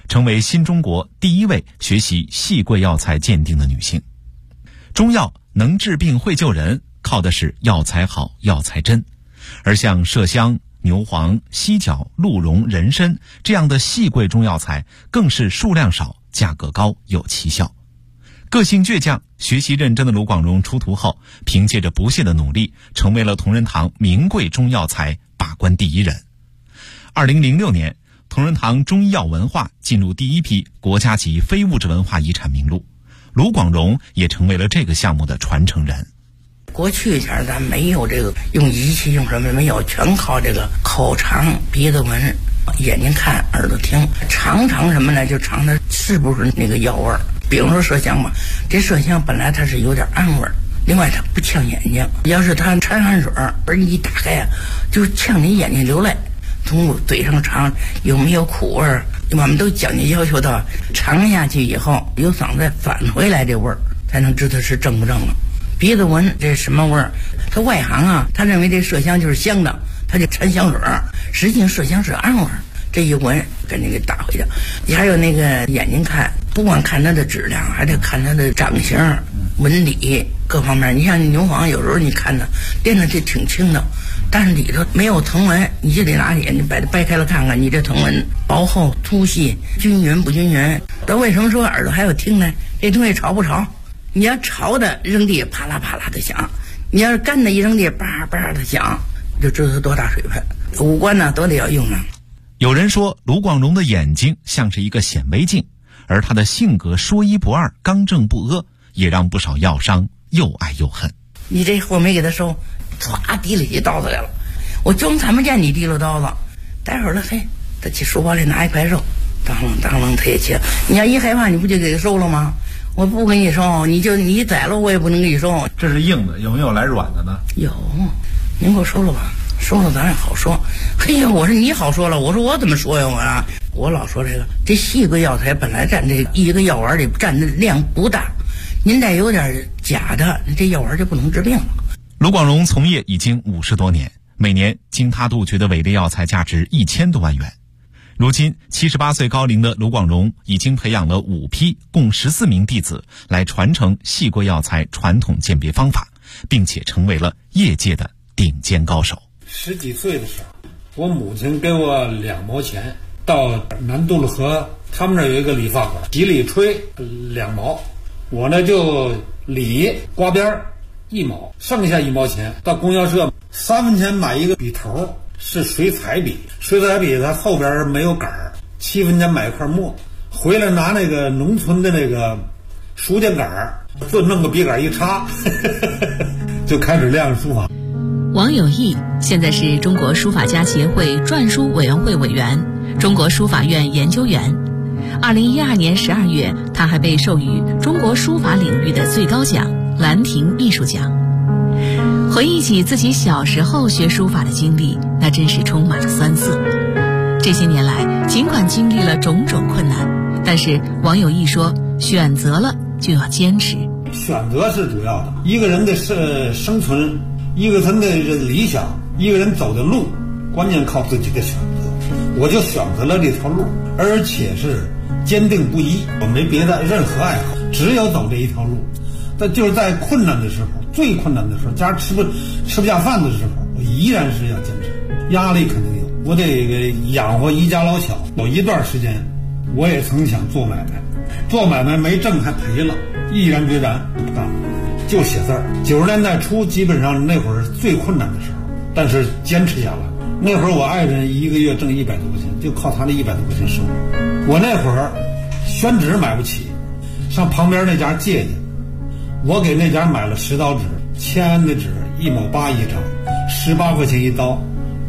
成为新中国第一位学习细桂药材鉴定的女性。中药能治病会救人，靠的是药材好药材真，而像麝香、牛黄、犀角、鹿茸、人参这样的细桂中药材更是数量少、价格高、有奇效。个性倔强、学习认真的卢广荣出徒后，凭借着不懈的努力，成为了同仁堂名贵中药材把关第一人。2006年，同仁堂中医药文化进入第一批国家级非物质文化遗产名录，卢广荣也成为了这个项目的传承人。 过去前咱没有这个用仪器用什么没有，全靠这个口尝、鼻子闻、眼睛看、耳朵听，尝什么呢？就尝它是不是那个药味儿。比如说麝香吧，这麝香本来它是有点暗味儿，另外它不呛眼睛，要是它掺汗水而你一打开啊，就呛你眼睛流泪。从嘴上尝有没有苦味儿，我们都讲究要求到尝下去以后有嗓子返回来这味儿，才能知道是正不正了。鼻子闻这什么味儿？他外行啊，他认为这麝香就是香的，他就掺香水，实际上麝香是暗味儿。这一闻赶紧给打回去。你还有那个眼睛看，不光看它的质量，还得看它的长形、纹理各方面。你像牛黄，有时候你看它练的就挺轻的，但是里头没有藤纹，你就得拿眼睛把它掰开了看看，你这藤纹薄厚、粗细、均匀不均匀。那为什么说耳朵还有听呢？这东西潮不潮？你要潮的扔地啪啦啪啦的响，你要是干的一扔地叭叭的响，就知道它多大水分。五官呢都得要用上。 有人说卢广荣的眼睛像是一个显微镜，而他的性格说一不二、刚正不阿，也让不少药商又爱又恨。 你这货没给他收，唰提了起刀子来了，我就看不见你提了刀子，待会儿了嘿，他去书包里拿一块肉，当啷他也切。你要一害怕，你不就给他收了吗？我不给你收，你宰了我也不能给你收。 这是硬的，有没有来软的呢？ 有，您给我收了吧。说了咱也好说。嘿呀，我说你好说了，我说我怎么说呀？我老说这细桂药材本来占这一个药丸里占的量不大，您再有点假的，这药丸就不能治病了。 卢广荣从业已经50多年，每年经他杜绝的伪劣药材价值1000多万元。如今78岁高龄的卢广荣已经培养了5批共14名弟子来传承细桂药材传统鉴别方法，并且成为了业界的顶尖高手。 10几岁的时候，我母亲给我2毛钱，到南渡了河，他们那有一个理发馆，洗理吹2毛，我呢就理刮边1毛，剩下1毛钱到供销社3分钱买一个笔头，是水彩笔，水彩笔它后边没有杆儿，7分钱买一块墨，回来拿那个农村的那个书签杆儿，就弄个笔杆一插就开始练书法。 王有义现在是中国书法家协会篆书委员会委员、中国书法院研究员。2012年12月，他还被授予中国书法领域的最高奖兰亭艺术奖。回忆起自己小时候学书法的经历，那真是充满了酸涩。这些年来，尽管经历了种种困难，但是王有义说，选择了就要坚持。 选择是主要的，一个人的生存，一个人的理想，一个人走的路，关键靠自己的选择。我就选择了这条路，而且是坚定不移，我没别的任何爱好，只有走这一条路。但就是在困难的时候，最困难的时候，家吃不下饭的时候，我依然是要坚持。压力肯定有，我得养活一家老小。有一段时间，我也曾想做买卖，做买卖没挣还赔了，毅然决然不干了，就写字儿。90年代初，基本上那会儿是最困难的时候，但是坚持下来。那会儿我爱人一个月挣100多块钱，就靠他那100多块钱收入。我那会儿宣纸买不起，上旁边那家借去。我给那家买了10刀纸，签的纸1毛8一张，18块钱一刀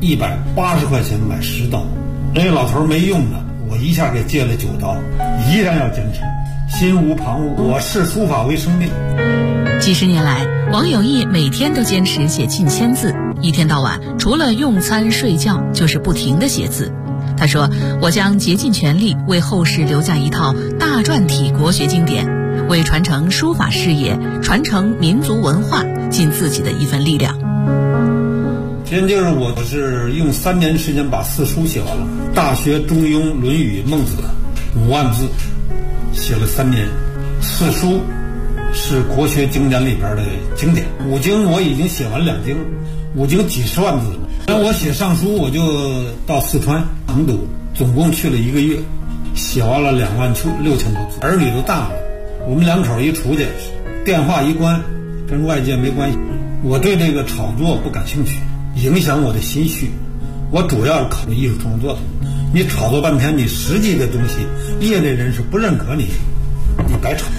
，180块钱买10刀。那个老头没用的，我一下给借了9刀，依然要坚持，心无旁骛。我视书法为生命。 几十年来，王有义每天都坚持写近1000字，一天到晚除了用餐睡觉，就是不停地写字。他说：“我将竭尽全力为后世留下一套大篆体国学经典，为传承书法事业、传承民族文化尽自己的一份力量。” 今天就是我是用3年时间把4书写完了，《大学》《中庸》《论语》《孟子》， 5万字，写了3年。四书是国学经典里边的经典，五经我已经写完2经，五经几十万字了。然后我写尚书，我就到四川成都，总共去了1个月，写完了26000多字。儿女都大了，我们2口一出去，电话一关，跟外界没关系。我对这个炒作不感兴趣，影响我的心绪。我主要是考虑艺术创作的。你炒作半天，你实际的东西，业内人士不认可你，你白炒。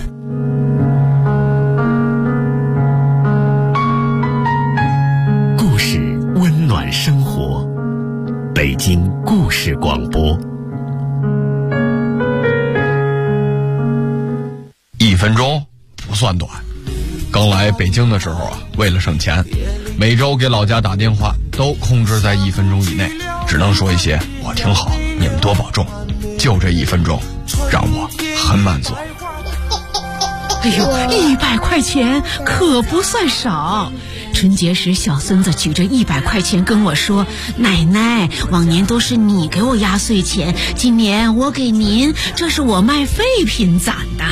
故事温暖生活，北京故事广播。 1分钟不算短。刚来北京的时候啊，为了省钱，每周给老家打电话都控制在1分钟以内，只能说一些我挺好，你们多保重。就这1分钟，让我很满足。 哎呦，100块钱可不算少。春节时，小孙子举着100块钱跟我说：“奶奶，往年都是你给我压岁钱，今年我给您，这是我卖废品攒的。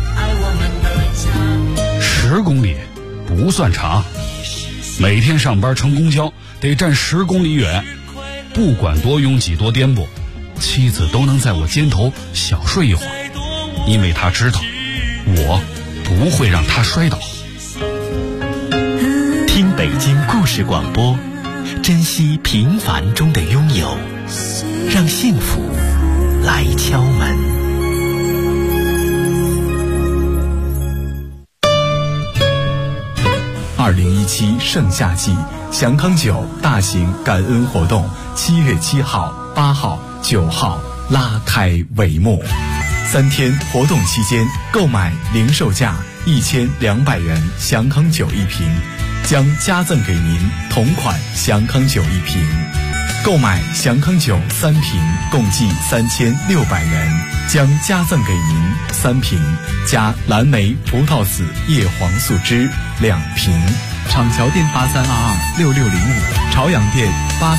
”10公里不算长，每天上班乘公交得站10公里远，不管多拥挤多颠簸，妻子都能在我肩头小睡一会儿，因为她知道我不会让她摔倒。 听北京故事广播，珍惜平凡中的拥有，让幸福来敲门。 2017盛夏季祥康酒大型感恩活动7月7号、8号、9号拉开帷幕。3天活动期间，购买零售价1200元祥康酒1瓶，将加赠给您同款祥康酒1瓶。购买祥康酒3瓶，共计3600元，将加赠给您3瓶加蓝莓葡萄籽叶黄素汁2瓶。厂桥店83226605，朝阳店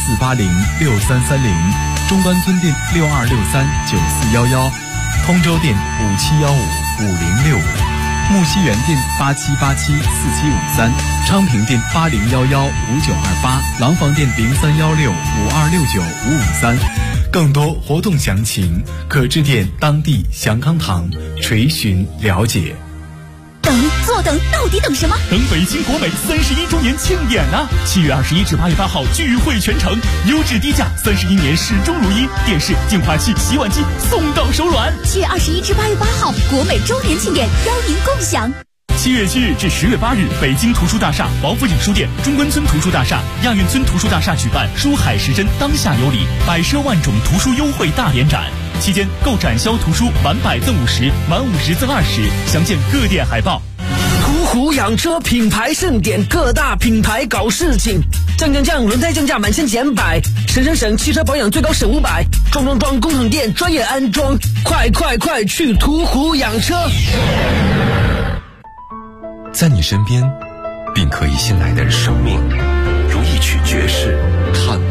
84806330，中关村店62639411，通州店57155065，木樨园店87874753，昌平店80115928，廊坊店031652695553。更多活动详情可致电当地祥康堂垂询了解。 坐等，到底等什么？ 等北京国美31周年庆典啊！7月21至8月8号聚会全城，优质低价，31年始终如一，电视、净化器、洗碗机送到手软。 7月21至8月8号，国美周年庆典，邀您共享。 7月7日至10月8日，北京图书大厦、王府井书店、中关村图书大厦、亚运村图书大厦举办书海时针当下有礼，百奢万种图书优惠大联展。期间购展销图书满100赠50，满50赠20，详见各店海报。 途虎养车品牌盛典，各大品牌搞事情，降，轮胎降价满1000减100，省，汽车保养最高省500，装，工厂店专业安装，快去途虎养车。 在你身边，并可以信赖的生命，如一曲爵士，看